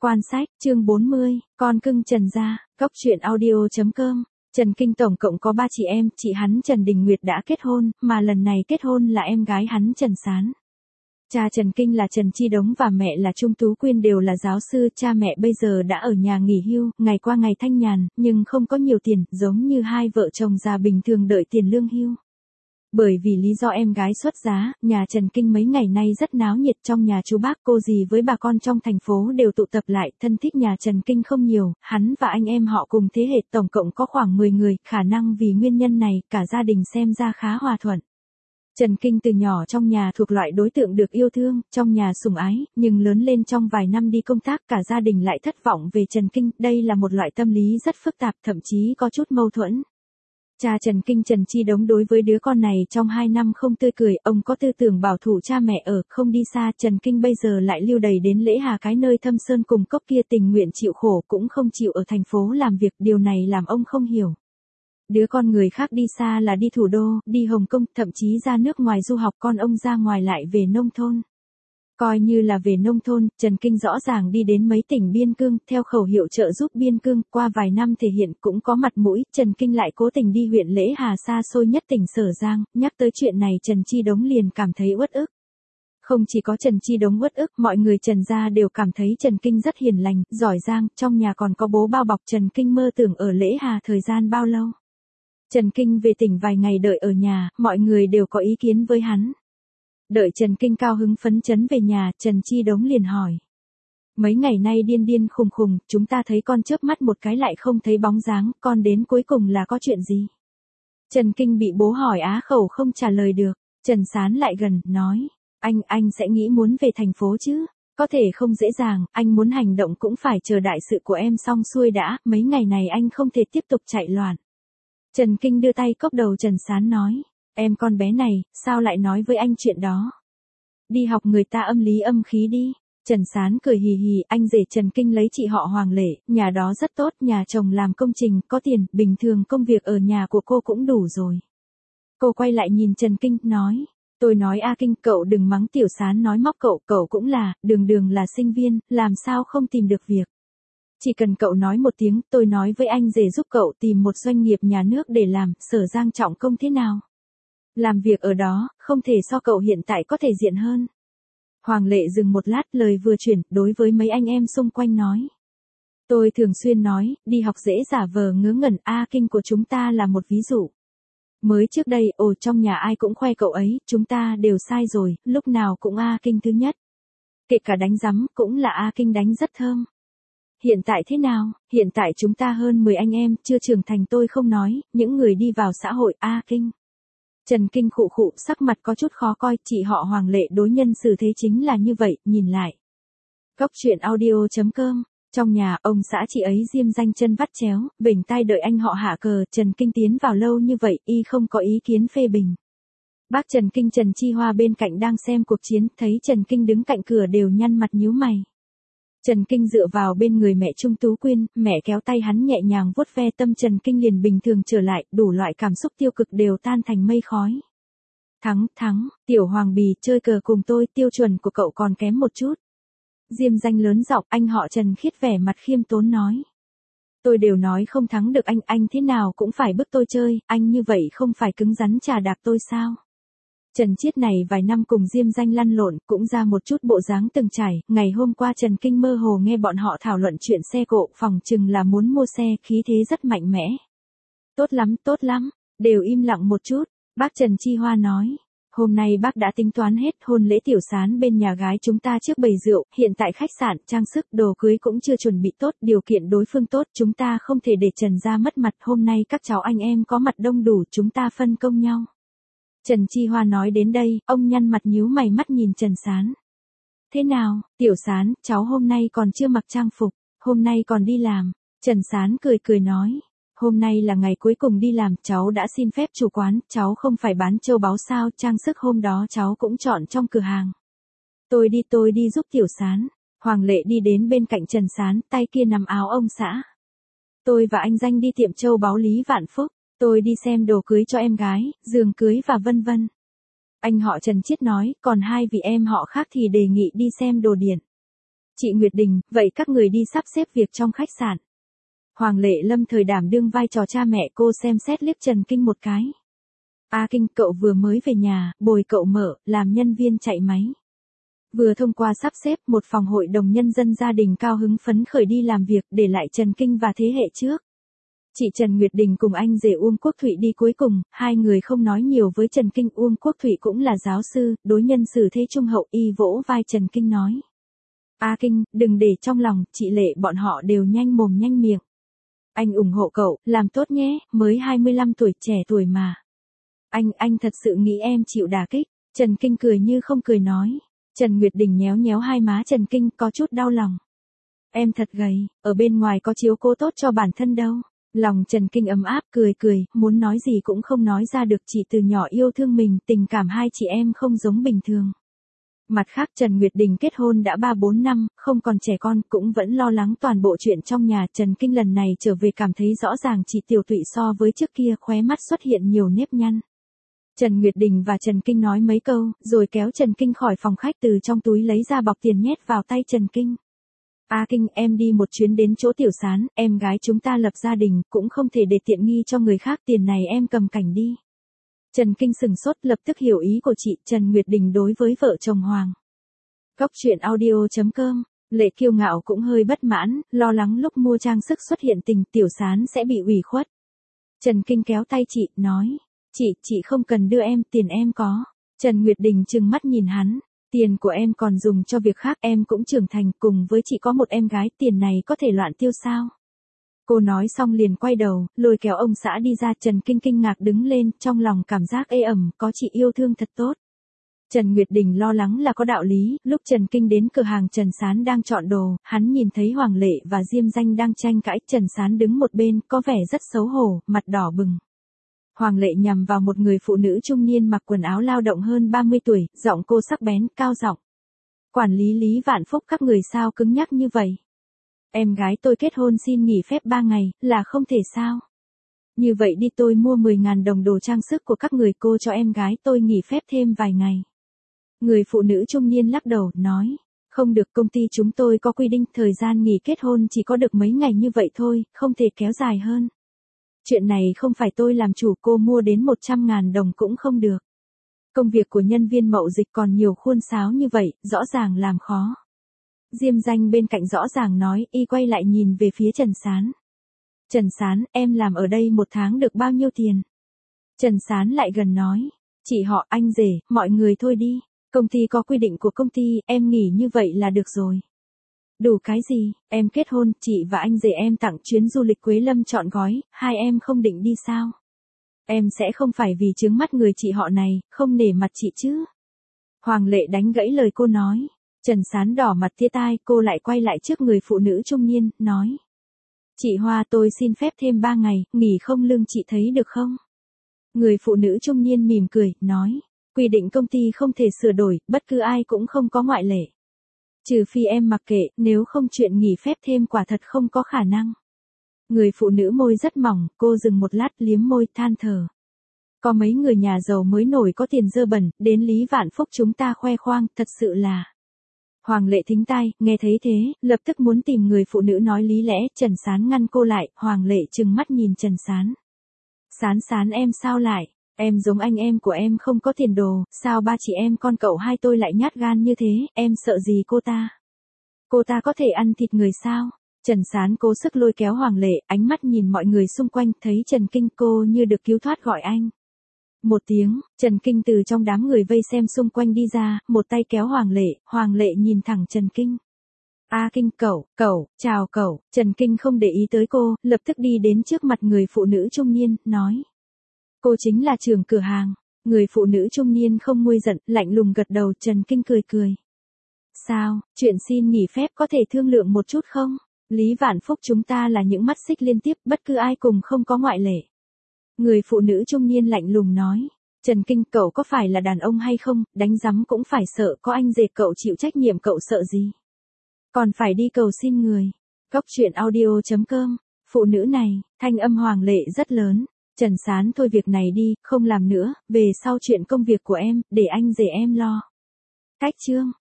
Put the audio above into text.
Quan sách, chương 40, con cưng Trần gia, Cốc truyện audio.com. Trần Kinh tổng cộng có 3 chị em, chị hắn Trần Đình Nguyệt đã kết hôn, mà lần này kết hôn là em gái hắn Trần Sán. Cha Trần Kinh là Trần Chi Đống và mẹ là Trung Tú Quyên đều là giáo sư, cha mẹ bây giờ đã ở nhà nghỉ hưu, ngày qua ngày thanh nhàn, nhưng không có nhiều tiền, giống như hai vợ chồng già bình thường đợi tiền lương hưu. Bởi vì lý do em gái xuất giá, nhà Trần Kinh mấy ngày nay rất náo nhiệt, trong nhà chú bác cô dì với bà con trong thành phố đều tụ tập lại, thân thích nhà Trần Kinh không nhiều, hắn và anh em họ cùng thế hệ tổng cộng có khoảng 10 người, khả năng vì nguyên nhân này, cả gia đình xem ra khá hòa thuận. Trần Kinh từ nhỏ trong nhà thuộc loại đối tượng được yêu thương, trong nhà sủng ái, nhưng lớn lên trong vài năm đi công tác cả gia đình lại thất vọng về Trần Kinh, đây là một loại tâm lý rất phức tạp, thậm chí có chút mâu thuẫn. Cha Trần Kinh Trần Chi Đống đối với đứa con này trong 2 năm không tươi cười, ông có tư tưởng bảo thủ cha mẹ ở, không đi xa, Trần Kinh bây giờ lại lưu đày đến Lễ Hà cái nơi thâm sơn cùng cốc kia tình nguyện chịu khổ cũng không chịu ở thành phố làm việc, điều này làm ông không hiểu. Đứa con người khác đi xa là đi thủ đô, đi Hồng Kông, thậm chí ra nước ngoài du học, con ông ra ngoài lại về nông thôn. Coi như là về nông thôn, Trần Kinh rõ ràng đi đến mấy tỉnh biên cương, theo khẩu hiệu trợ giúp biên cương, qua vài năm thể hiện cũng có mặt mũi, Trần Kinh lại cố tình đi huyện Lễ Hà xa xôi nhất tỉnh Sở Giang, nhắc tới chuyện này Trần Chi Đống liền cảm thấy uất ức. Không chỉ có Trần Chi Đống uất ức, mọi người Trần gia đều cảm thấy Trần Kinh rất hiền lành, giỏi giang, trong nhà còn có bố bao bọc, Trần Kinh mơ tưởng ở Lễ Hà thời gian bao lâu. Trần Kinh về tỉnh vài ngày đợi ở nhà, mọi người đều có ý kiến với hắn. Đợi Trần Kinh cao hứng phấn chấn về nhà, Trần Chi Đống liền hỏi. Mấy ngày nay điên điên khùng khùng, chúng ta thấy con chớp mắt một cái lại không thấy bóng dáng, con đến cuối cùng là có chuyện gì? Trần Kinh bị bố hỏi á khẩu không trả lời được, Trần Sán lại gần, nói. Anh sẽ nghĩ muốn về thành phố chứ? Có thể không dễ dàng, anh muốn hành động cũng phải chờ đại sự của em xong xuôi đã, mấy ngày này anh không thể tiếp tục chạy loạn. Trần Kinh đưa tay cốc đầu Trần Sán nói. Em con bé này, sao lại nói với anh chuyện đó? Đi học người ta âm lý âm khí đi. Trần Sán cười hì hì, anh rể Trần Kinh lấy chị họ Hoàng Lệ, nhà đó rất tốt, nhà chồng làm công trình, có tiền, bình thường công việc ở nhà của cô cũng đủ rồi. Cô quay lại nhìn Trần Kinh, nói. Tôi nói A Kinh, cậu đừng mắng Tiểu Sán nói móc cậu cũng là, đường là sinh viên, làm sao không tìm được việc. Chỉ cần cậu nói một tiếng, tôi nói với anh rể giúp cậu tìm một doanh nghiệp nhà nước để làm, Sở Giang trọng công thế nào? Làm việc ở đó, không thể so cậu hiện tại có thể diện hơn. Hoàng Lệ dừng một lát, lời vừa chuyển, đối với mấy anh em xung quanh nói. Tôi thường xuyên nói, đi học dễ giả vờ ngớ ngẩn, A Kinh của chúng ta là một ví dụ. Mới trước đây, trong nhà ai cũng khoe cậu ấy, chúng ta đều sai rồi, lúc nào cũng A Kinh thứ nhất. Kể cả đánh rắm, cũng là A Kinh đánh rất thơm. Hiện tại thế nào? Hiện tại chúng ta hơn 10 anh em, chưa trưởng thành tôi không nói, những người đi vào xã hội A Kinh. Trần Kinh khụ khụ, sắc mặt có chút khó coi, chị họ Hoàng Lệ đối nhân xử thế chính là như vậy, nhìn lại. Cốc truyện audio.com. Trong nhà, ông xã chị ấy diêm danh chân vắt chéo, bình tai đợi anh họ hạ cờ, Trần Kinh tiến vào lâu như vậy, y không có ý kiến phê bình. Bác Trần Kinh Trần Chi Hoa bên cạnh đang xem cuộc chiến, thấy Trần Kinh đứng cạnh cửa đều nhăn mặt nhíu mày. Trần Kinh dựa vào bên người mẹ Trung Tú Quyên, mẹ kéo tay hắn nhẹ nhàng vuốt ve tâm Trần Kinh liền bình thường trở lại, đủ loại cảm xúc tiêu cực đều tan thành mây khói. Thắng, Tiểu Hoàng Bì, chơi cờ cùng tôi, tiêu chuẩn của cậu còn kém một chút. Diêm danh lớn giọng, anh họ Trần khiết vẻ mặt khiêm tốn nói. Tôi đều nói không thắng được anh thế nào cũng phải bức tôi chơi, anh như vậy không phải cứng rắn chà đạp tôi sao? Trần Chiết này vài năm cùng Diêm danh lăn lộn, cũng ra một chút bộ dáng từng trải, ngày hôm qua Trần Kinh mơ hồ nghe bọn họ thảo luận chuyện xe cộ, phòng chừng là muốn mua xe, khí thế rất mạnh mẽ. Tốt lắm, đều im lặng một chút, bác Trần Chi Hoa nói. Hôm nay bác đã tính toán hết, hôn lễ Tiểu Sán bên nhà gái chúng ta trước bày rượu, hiện tại khách sạn, trang sức, đồ cưới cũng chưa chuẩn bị tốt, điều kiện đối phương tốt, chúng ta không thể để Trần gia mất mặt, hôm nay các cháu anh em có mặt đông đủ, chúng ta phân công nhau. Trần Chi Hoa nói đến đây, ông nhăn mặt nhíu mày mắt nhìn Trần Sán. Thế nào, Tiểu Sán, cháu hôm nay còn chưa mặc trang phục, hôm nay còn đi làm. Trần Sán cười nói. Hôm nay là ngày cuối cùng đi làm, cháu đã xin phép chủ quán, cháu không phải bán châu báu sao, trang sức hôm đó cháu cũng chọn trong cửa hàng. Tôi đi giúp Tiểu Sán. Hoàng Lệ đi đến bên cạnh Trần Sán, tay kia nắm áo ông xã. Tôi và anh Danh đi tiệm châu báu Lý Vạn Phúc. Tôi đi xem đồ cưới cho em gái, giường cưới và vân vân. Anh họ Trần Chiết nói, còn hai vị em họ khác thì đề nghị đi xem đồ điện. Chị Nguyệt Đình, vậy các người đi sắp xếp việc trong khách sạn. Hoàng Lệ lâm thời đảm đương vai trò cha mẹ, cô xem xét liếc Trần Kinh một cái. A Kinh, cậu vừa mới về nhà, bồi cậu mở, làm nhân viên chạy máy. Vừa thông qua sắp xếp một phòng hội đồng nhân dân, gia đình cao hứng phấn khởi đi làm việc, để lại Trần Kinh và thế hệ trước. Chị Trần Nguyệt Đình cùng anh rể Uông Quốc Thụy đi cuối cùng, hai người không nói nhiều với Trần Kinh. Uông Quốc Thụy cũng là giáo sư, đối nhân xử thế trung hậu, y vỗ vai Trần Kinh nói. A Kinh, đừng để trong lòng, chị Lệ bọn họ đều nhanh mồm nhanh miệng. Anh ủng hộ cậu, làm tốt nhé, mới 25 tuổi, trẻ tuổi mà. Anh thật sự nghĩ em chịu đả kích. Trần Kinh cười như không cười nói. Trần Nguyệt Đình nhéo nhéo hai má Trần Kinh, có chút đau lòng. Em thật gầy, ở bên ngoài có chiếu cố tốt cho bản thân đâu. Lòng Trần Kinh ấm áp, cười, muốn nói gì cũng không nói ra được, chỉ từ nhỏ yêu thương mình, tình cảm hai chị em không giống bình thường. Mặt khác Trần Nguyệt Đình kết hôn đã 3-4 năm, không còn trẻ con, cũng vẫn lo lắng toàn bộ chuyện trong nhà. Trần Kinh lần này trở về cảm thấy rõ ràng chị Tiểu Thụy so với trước kia khóe mắt xuất hiện nhiều nếp nhăn. Trần Nguyệt Đình và Trần Kinh nói mấy câu, rồi kéo Trần Kinh khỏi phòng khách, từ trong túi lấy ra bọc tiền nhét vào tay Trần Kinh. A Kinh, em đi một chuyến đến chỗ Tiểu Sán, em gái chúng ta lập gia đình, cũng không thể để tiện nghi cho người khác, tiền này em cầm cảnh đi. Trần Kinh sừng sốt, lập tức hiểu ý của chị Trần Nguyệt Đình đối với vợ chồng Hoàng. Góc truyện audio.com, Lệ kiêu ngạo cũng hơi bất mãn, lo lắng lúc mua trang sức xuất hiện tình Tiểu Sán sẽ bị ủy khuất. Trần Kinh kéo tay chị, nói. Chị không cần đưa em, tiền em có. Trần Nguyệt Đình trừng mắt nhìn hắn. Tiền của em còn dùng cho việc khác, em cũng trưởng thành, cùng với chị có một em gái, tiền này có thể loạn tiêu sao? Cô nói xong liền quay đầu, lôi kéo ông xã đi ra. Trần Kinh kinh ngạc đứng lên, trong lòng cảm giác ê ẩm, có chị yêu thương thật tốt. Trần Nguyệt Đình lo lắng là có đạo lý, lúc Trần Kinh đến cửa hàng Trần Sán đang chọn đồ, hắn nhìn thấy Hoàng Lệ và Diêm Danh đang tranh cãi, Trần Sán đứng một bên, có vẻ rất xấu hổ, mặt đỏ bừng. Hoàng Lệ nhằm vào một người phụ nữ trung niên mặc quần áo lao động hơn 30 tuổi, giọng cô sắc bén, cao giọng. Quản lý Lý Vạn Phúc, các người sao cứng nhắc như vậy? Em gái tôi kết hôn xin nghỉ phép 3 ngày, là không thể sao? Như vậy đi, tôi mua 10.000 đồng đồ trang sức của các người, cô cho em gái tôi nghỉ phép thêm vài ngày. Người phụ nữ trung niên lắc đầu, nói. Không được, công ty chúng tôi có quy định, thời gian nghỉ kết hôn chỉ có được mấy ngày như vậy thôi, không thể kéo dài hơn. Chuyện này không phải tôi làm chủ, cô mua đến 100.000 đồng cũng không được. Công việc của nhân viên mậu dịch còn nhiều khuôn sáo như vậy, rõ ràng làm khó. Diêm Danh bên cạnh rõ ràng nói, y quay lại nhìn về phía Trần Sán. Trần Sán, em làm ở đây 1 tháng được bao nhiêu tiền? Trần Sán lại gần nói, chị họ, anh rể, mọi người thôi đi. Công ty có quy định của công ty, em nghỉ như vậy là được rồi. Đủ cái gì, em kết hôn, chị và anh rể em tặng chuyến du lịch Quế Lâm trọn gói, hai em không định đi sao? Em sẽ không phải vì chướng mắt người chị họ này, không nể mặt chị chứ? Hoàng Lệ đánh gãy lời cô nói. Trần Sán đỏ mặt tía tai, cô lại quay lại trước người phụ nữ trung niên, nói. Chị Hoa, tôi xin phép thêm 3 ngày, nghỉ không lương, chị thấy được không? Người phụ nữ trung niên mỉm cười, nói. Quy định công ty không thể sửa đổi, bất cứ ai cũng không có ngoại lệ. Trừ phi em mặc kệ, nếu không chuyện nghỉ phép thêm quả thật không có khả năng. Người phụ nữ môi rất mỏng, cô dừng một lát, liếm môi, than thở. Có mấy người nhà giàu mới nổi có tiền dơ bẩn, đến Lý Vạn Phúc chúng ta khoe khoang, thật sự là. Hoàng Lệ thính tai, nghe thấy thế, lập tức muốn tìm người phụ nữ nói lý lẽ. Trần Sán ngăn cô lại, Hoàng Lệ trừng mắt nhìn Trần Sán. Sán em sao lại? Em giống anh em của em không có tiền đồ, sao ba chị em con cậu hai tôi lại nhát gan như thế, em sợ gì cô ta? Cô ta có thể ăn thịt người sao? Trần Sán cố sức lôi kéo Hoàng Lệ, ánh mắt nhìn mọi người xung quanh, thấy Trần Kinh, cô như được cứu thoát, gọi anh. Một tiếng, Trần Kinh từ trong đám người vây xem xung quanh đi ra, một tay kéo Hoàng Lệ nhìn thẳng Trần Kinh. A Kinh, cậu, chào cậu. Trần Kinh không để ý tới cô, lập tức đi đến trước mặt người phụ nữ trung niên, nói. Cô chính là trưởng cửa hàng. Người phụ nữ trung niên không nguôi giận, lạnh lùng gật đầu. Trần Kinh cười. Sao, chuyện xin nghỉ phép có thể thương lượng một chút không? Lý Vạn Phúc chúng ta là những mắt xích liên tiếp, bất cứ ai cùng không có ngoại lệ. Người phụ nữ trung niên lạnh lùng nói. Trần Kinh, cậu có phải là đàn ông hay không, đánh rắm cũng phải sợ, có anh rể cậu chịu trách nhiệm cậu sợ gì? Còn phải đi cầu xin người. Góc truyện audio.com, phụ nữ này, thanh âm Hoàng Lệ rất lớn. Trần Sán, thôi việc này đi, không làm nữa, về sau chuyện công việc của em, để anh rể em lo. Cách chương.